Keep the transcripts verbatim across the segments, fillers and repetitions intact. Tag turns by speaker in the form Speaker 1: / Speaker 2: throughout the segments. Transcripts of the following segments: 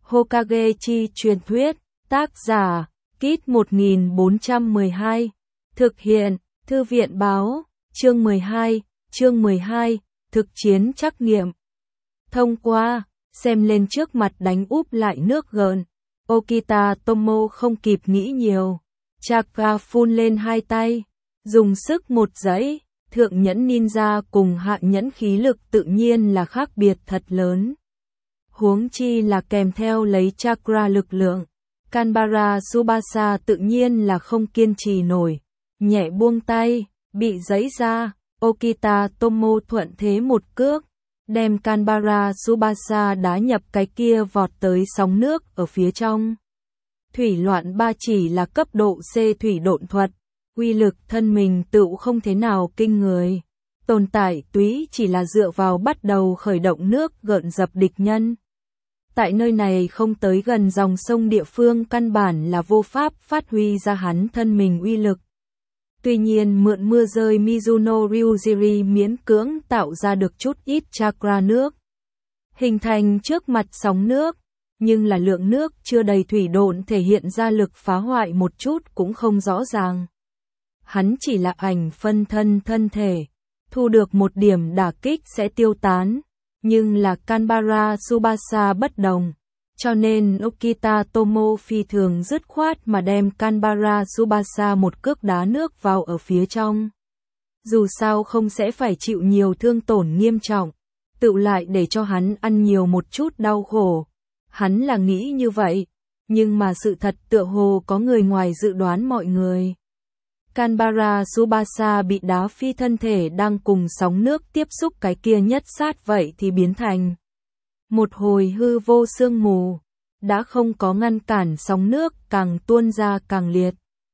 Speaker 1: Hokage chi truyền thuyết, tác giả, Kit một nghìn bốn trăm mười hai, thực hiện, Thư viện báo, chương mười hai, chương mười hai, thực chiến trắc nghiệm. Thông qua, xem lên trước mặt đánh úp lại nước gợn, Okita Tomo không kịp nghĩ nhiều, chakra phun lên hai tay, dùng sức một dãy, thượng nhẫn ninja cùng hạ nhẫn khí lực tự nhiên là khác biệt thật lớn. Huống chi là kèm theo lấy chakra lực lượng, Kanbara Tsubasa tự nhiên là không kiên trì nổi, nhẹ buông tay, bị giãy ra, Okita Tomo thuận thế một cước, đem Kanbara Tsubasa đá nhập cái kia vọt tới sóng nước ở phía trong. Thủy loạn ba chỉ là cấp độ C thủy độn thuật, uy lực thân mình tựu không thế nào kinh người, tồn tại túy chỉ là dựa vào bắt đầu khởi động nước gợn dập địch nhân. Tại nơi này không tới gần dòng sông địa phương căn bản là vô pháp phát huy ra hắn thân mình uy lực. Tuy nhiên mượn mưa rơi Mizuno Ryujiri miễn cưỡng tạo ra được chút ít chakra nước, hình thành trước mặt sóng nước, nhưng là lượng nước chưa đầy thủy độn thể hiện ra lực phá hoại một chút cũng không rõ ràng. Hắn chỉ là ảnh phân thân thân thể, thu được một điểm đả kích sẽ tiêu tán, nhưng là Kanbara Tsubasa bất đồng, cho nên Okita Tomo phi thường dứt khoát mà đem Kanbara Tsubasa một cước đá nước vào ở phía trong. Dù sao không sẽ phải chịu nhiều thương tổn nghiêm trọng, tự lại để cho hắn ăn nhiều một chút đau khổ. Hắn là nghĩ như vậy, nhưng mà sự thật tựa hồ có người ngoài dự đoán mọi người. Kanbara Tsubasa bị đá phi thân thể đang cùng sóng nước tiếp xúc cái kia nhất sát vậy thì biến thành một hồi hư vô sương mù, đã không có ngăn cản sóng nước càng tuôn ra càng liệt.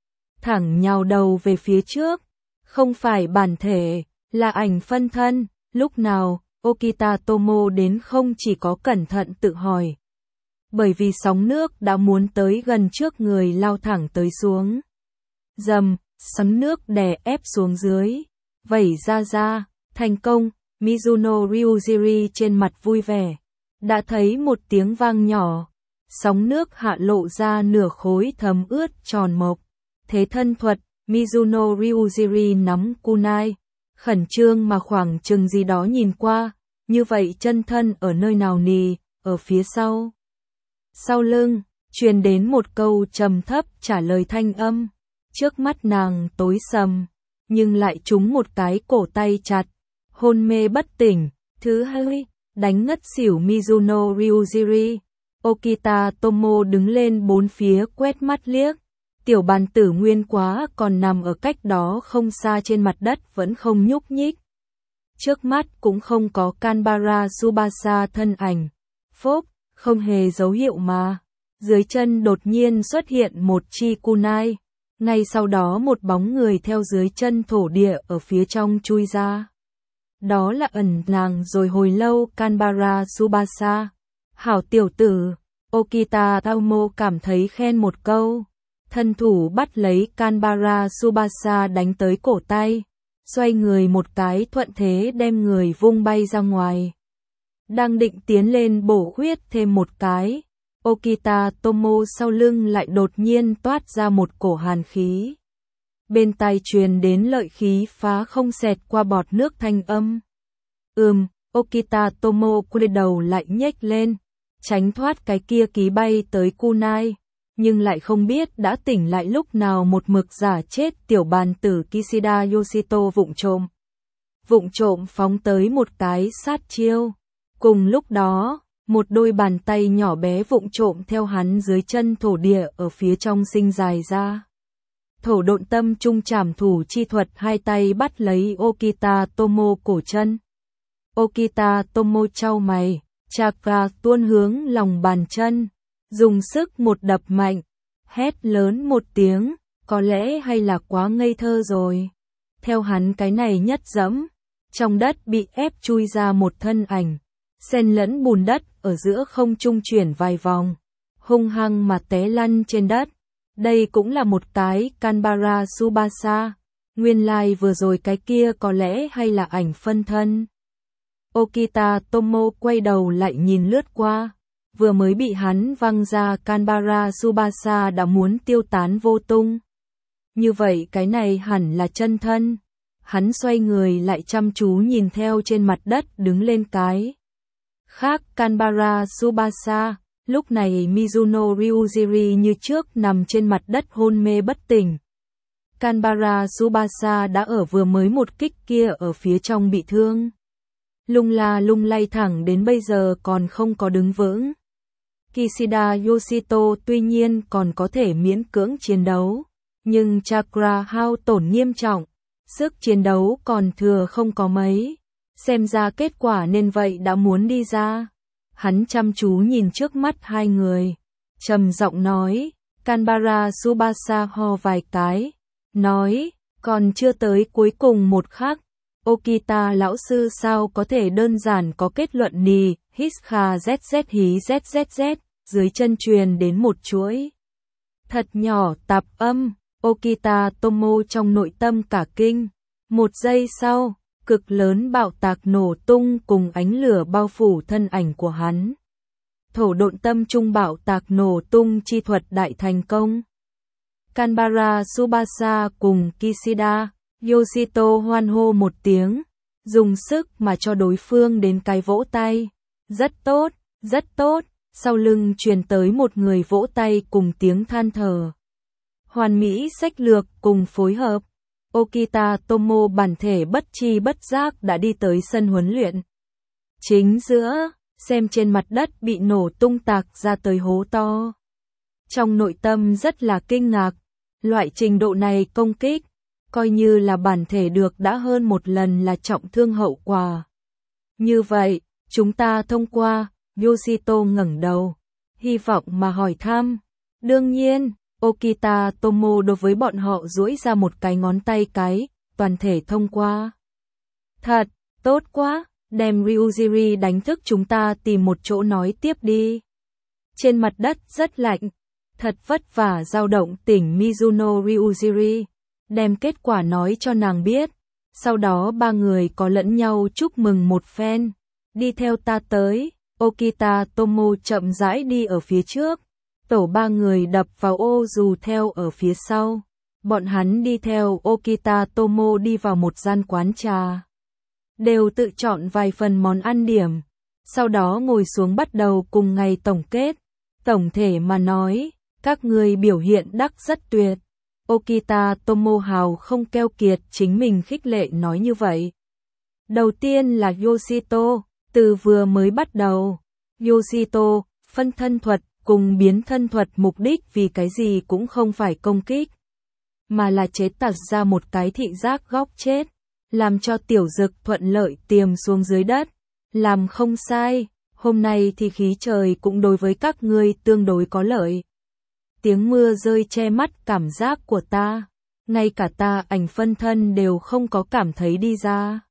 Speaker 1: Thẳng nhào đầu về phía trước, không phải bản thể, là ảnh phân thân, lúc nào, Okita Tomo đến không chỉ có cẩn thận tự hỏi. Bởi vì sóng nước đã muốn tới gần trước người lao thẳng tới xuống. Dầm, sóng nước đè ép xuống dưới, vẩy ra ra, thành công, Mizuno Ryujiri trên mặt vui vẻ. Đã thấy một tiếng vang nhỏ, sóng nước hạ lộ ra nửa khối thấm ướt tròn mộc. Thế thân thuật, Mizuno Ryujiri nắm kunai, khẩn trương mà khoảng chừng gì đó nhìn qua, như vậy chân thân ở nơi nào nì, ở phía sau. Sau lưng, truyền đến một câu trầm thấp trả lời thanh âm, trước mắt nàng tối sầm, nhưng lại trúng một cái cổ tay chặt, hôn mê bất tỉnh, thứ hai. Đánh ngất xỉu Mizuno Ryujiri, Okita Tomo đứng lên bốn phía quét mắt liếc, tiểu bàn tử nguyên quá còn nằm ở cách đó không xa trên mặt đất vẫn không nhúc nhích. Trước mắt cũng không có Kanbara Tsubasa thân ảnh, phốc, không hề dấu hiệu mà, dưới chân đột nhiên xuất hiện một chi kunai, ngay sau đó một bóng người theo dưới chân thổ địa ở phía trong chui ra. Đó là ẩn nàng rồi hồi lâu Kanbara Tsubasa. Hảo tiểu tử, Okita Tomo cảm thấy khen một câu. Thân thủ bắt lấy Kanbara Tsubasa đánh tới cổ tay, xoay người một cái thuận thế đem người vung bay ra ngoài. Đang định tiến lên bổ khuyết thêm một cái, Okita Tomo sau lưng lại đột nhiên toát ra một cổ hàn khí. Bên tai truyền đến lợi khí phá không xẹt qua bọt nước thanh âm. Ừm, Okita Tomo quay đầu lại nhếch lên, tránh thoát cái kia ký bay tới kunai, nhưng lại không biết đã tỉnh lại lúc nào một mực giả chết tiểu bàn tử Kishida Yoshito vụng trộm. Vụng trộm phóng tới một cái sát chiêu. Cùng lúc đó, một đôi bàn tay nhỏ bé vụng trộm theo hắn dưới chân thổ địa ở phía trong sinh dài ra. Thổ độn tâm trung trảm thủ chi thuật hai tay bắt lấy Okita Tomo cổ chân. Okita Tomo chau mày, chakra tuôn hướng lòng bàn chân, dùng sức một đập mạnh, hét lớn một tiếng, có lẽ hay là quá ngây thơ rồi. Theo hắn cái này nhất dẫm, trong đất bị ép chui ra một thân ảnh, xen lẫn bùn đất ở giữa không trung chuyển vài vòng, hung hăng mà té lăn trên đất. Đây cũng là một cái Kanbara Tsubasa, nguyên lai vừa rồi cái kia có lẽ hay là ảnh phân thân. Okita Tomo quay đầu lại nhìn lướt qua, vừa mới bị hắn văng ra Canberra Tsubasa đã muốn tiêu tán vô tung. Như vậy cái này hẳn là chân thân. Hắn xoay người lại chăm chú nhìn theo trên mặt đất đứng lên cái khác Canberra Tsubasa. Lúc này Mizuno Ryujiri như trước nằm trên mặt đất hôn mê bất tỉnh. Canberra Tsubasa đã ở vừa mới một kích kia ở phía trong bị thương. Lung la lung lay thẳng đến bây giờ còn không có đứng vững. Kishida Yoshito tuy nhiên còn có thể miễn cưỡng chiến đấu, nhưng chakra hao tổn nghiêm trọng, sức chiến đấu còn thừa không có mấy. Xem ra kết quả nên vậy đã muốn đi ra. Hắn chăm chú nhìn trước mắt hai người, trầm giọng nói, Canberra Tsubasa ho vài cái, nói, còn chưa tới cuối cùng một khắc. Okita lão sư sao có thể đơn giản có kết luận nì, hít kha zz hí zzz, dưới chân truyền đến một chuỗi thật nhỏ tạp âm. Okita Tomo trong nội tâm cả kinh. Một giây sau, cực lớn bạo tạc nổ tung cùng ánh lửa bao phủ thân ảnh của hắn. Thổ độn tâm trung bạo tạc nổ tung chi thuật đại thành công. Canberra Tsubasa cùng Kishida Yoshito hoan hô một tiếng, dùng sức mà cho đối phương đến cái vỗ tay. Rất tốt, rất tốt. Sau lưng truyền tới một người vỗ tay cùng tiếng than thở. Hoàn mỹ sách lược cùng phối hợp. Okita Tomo bản thể bất chi bất giác đã đi tới sân huấn luyện. Chính giữa, xem trên mặt đất bị nổ tung tạc ra tới hố to. Trong nội tâm rất là kinh ngạc, loại trình độ này công kích, coi như là bản thể được đã hơn một lần là trọng thương hậu quả. Như vậy, chúng ta thông qua. Yoshito ngẩng đầu, hy vọng mà hỏi thăm. Đương nhiên, Okita Tomo đối với bọn họ duỗi ra một cái ngón tay cái, toàn thể thông qua. Thật, tốt quá, đem Ryujiri đánh thức chúng ta tìm một chỗ nói tiếp đi. Trên mặt đất rất lạnh, thật vất vả dao động tỉnh Mizuno Ryujiri, đem kết quả nói cho nàng biết. Sau đó ba người có lẫn nhau chúc mừng một phen, đi theo ta tới. Okita Tomo chậm rãi đi ở phía trước, tổ ba người đập vào ô dù theo ở phía sau. Bọn hắn đi theo Okita Tomo đi vào một gian quán trà. Đều tự chọn vài phần món ăn điểm, sau đó ngồi xuống bắt đầu cùng ngày tổng kết. Tổng thể mà nói, các người biểu hiện đắc rất tuyệt. Okita Tomo hào không keo kiệt chính mình khích lệ nói như vậy. Đầu tiên là Yoshito. Từ vừa mới bắt đầu, Yoshito, phân thân thuật cùng biến thân thuật mục đích vì cái gì cũng không phải công kích, mà là chế tạo ra một cái thị giác góc chết, làm cho tiểu dực thuận lợi tiềm xuống dưới đất. Làm không sai, hôm nay thì khí trời cũng đối với các ngươi tương đối có lợi. Tiếng mưa rơi che mắt cảm giác của ta, ngay cả ta ảnh phân thân đều không có cảm thấy đi ra.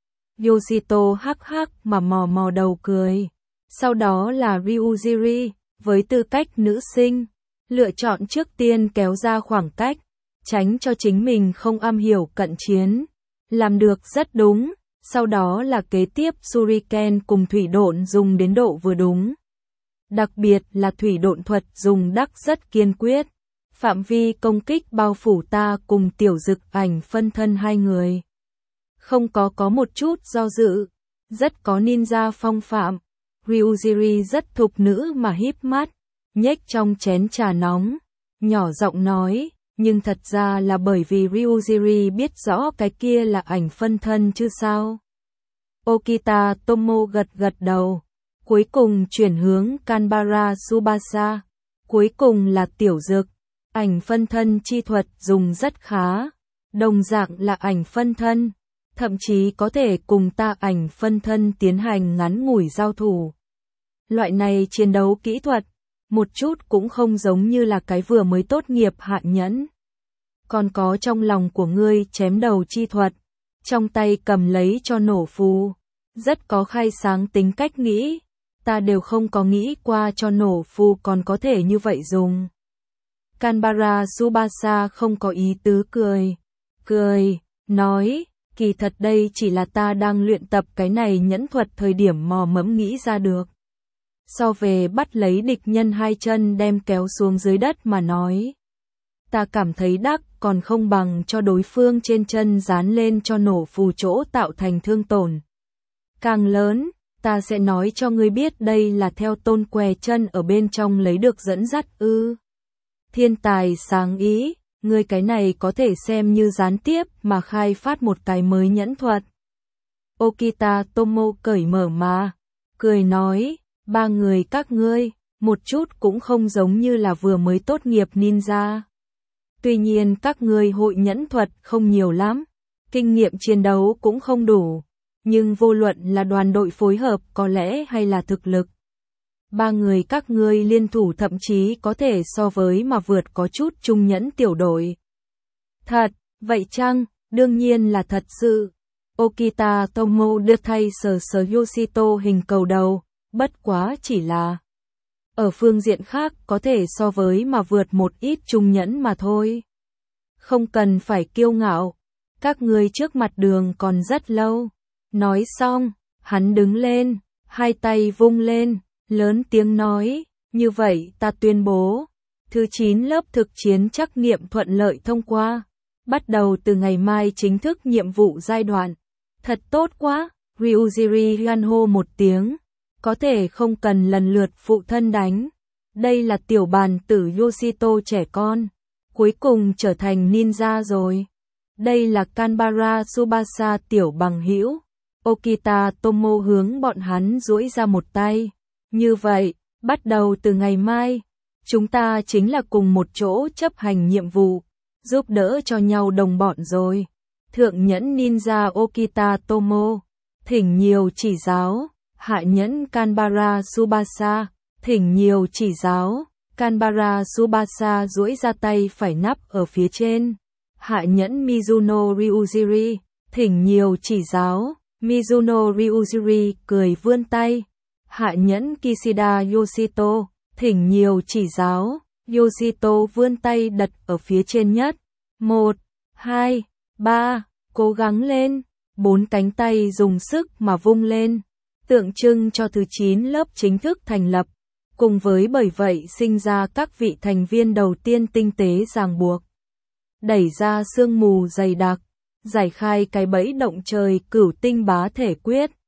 Speaker 1: Yoshito hắc hắc mà mò mò đầu cười. Sau đó là Ryujiri, với tư cách nữ sinh, lựa chọn trước tiên kéo ra khoảng cách, tránh cho chính mình không am hiểu cận chiến. Làm được rất đúng. Sau đó là kế tiếp Shuriken cùng thủy độn dùng đến độ vừa đúng. Đặc biệt là thủy độn thuật dùng đắc rất kiên quyết. Phạm vi công kích bao phủ ta cùng tiểu dực ảnh phân thân hai người. Không có có một chút do dự, rất có ninja phong phạm. Ryujiri rất thục nữ mà híp mắt, nhếch trong chén trà nóng, nhỏ giọng nói, nhưng thật ra là bởi vì Ryujiri biết rõ cái kia là ảnh phân thân chứ sao. Okita Tomo gật gật đầu, cuối cùng chuyển hướng Canberra Tsubasa, cuối cùng là tiểu dực, ảnh phân thân chi thuật dùng rất khá, đồng dạng là ảnh phân thân. Thậm chí có thể cùng ta ảnh phân thân tiến hành ngắn ngủi giao thủ. Loại này chiến đấu kỹ thuật, một chút cũng không giống như là cái vừa mới tốt nghiệp hạ nhẫn. Còn có trong lòng của ngươi chém đầu chi thuật, trong tay cầm lấy cho nổ phù, rất có khai sáng tính cách nghĩ, ta đều không có nghĩ qua cho nổ phù còn có thể như vậy dùng. Canberra Tsubasa không có ý tứ cười, cười, nói, kỳ thật đây chỉ là ta đang luyện tập cái này nhẫn thuật thời điểm mò mẫm nghĩ ra được. so về bắt lấy địch nhân hai chân đem kéo xuống dưới đất mà nói. Ta cảm thấy đắc còn không bằng cho đối phương trên chân dán lên cho nổ phù chỗ tạo thành thương tổn càng lớn. Ta sẽ nói cho ngươi biết đây là theo Tôn què chân ở bên trong lấy được dẫn dắt ư. Thiên tài sáng ý, ngươi cái này có thể xem như gián tiếp mà khai phát một cái mới nhẫn thuật. Okita Tomo cởi mở mà, cười nói, ba người các ngươi, một chút cũng không giống như là vừa mới tốt nghiệp ninja. Tuy nhiên các ngươi hội nhẫn thuật không nhiều lắm, kinh nghiệm chiến đấu cũng không đủ, nhưng vô luận là đoàn đội phối hợp có lẽ hay là thực lực. Ba người các ngươi liên thủ thậm chí có thể so với mà vượt có chút trung nhẫn tiểu đội. Thật, vậy chăng? Đương nhiên là thật sự. Okita Tomo đưa thay sờ sờ Yoshito hình cầu đầu, bất quá chỉ là ở phương diện khác có thể so với mà vượt một ít trung nhẫn mà thôi. Không cần phải kiêu ngạo, các ngươi trước mặt đường còn rất lâu. Nói xong, hắn đứng lên, hai tay vung lên, lớn tiếng nói, như vậy ta tuyên bố, thứ chín lớp thực chiến trắc nghiệm thuận lợi thông qua, bắt đầu từ ngày mai chính thức nhiệm vụ giai đoạn. Thật tốt quá, Ryujiri hoan hô một tiếng, có thể không cần lần lượt phụ thân đánh. Đây là tiểu bàn tử Yoshito trẻ con, cuối cùng trở thành ninja rồi. Đây là Kanbara Tsubasa tiểu bằng hữu. Okita Tomo hướng bọn hắn duỗi ra một tay. Như vậy, bắt đầu từ ngày mai, chúng ta chính là cùng một chỗ chấp hành nhiệm vụ, giúp đỡ cho nhau đồng bọn rồi. Thượng nhẫn ninja Okita Tomo, thỉnh nhiều chỉ giáo. Hạ nhẫn Kanbara Tsubasa, thỉnh nhiều chỉ giáo. Kanbara Tsubasa duỗi ra tay phải nắp ở phía trên. Hạ nhẫn Mizuno Ryujiri, thỉnh nhiều chỉ giáo. Mizuno Ryujiri cười vươn tay. Hạ nhẫn Kishida Yoshito, thỉnh nhiều chỉ giáo. Yoshito vươn tay đặt ở phía trên nhất. Một, hai, ba, cố gắng lên. Bốn cánh tay dùng sức mà vung lên, tượng trưng cho thứ chín lớp chính thức thành lập. Cùng với bởi vậy sinh ra các vị thành viên đầu tiên tinh tế ràng buộc. Đẩy ra sương mù dày đặc, giải khai cái bẫy động trời cửu tinh bá thể quyết.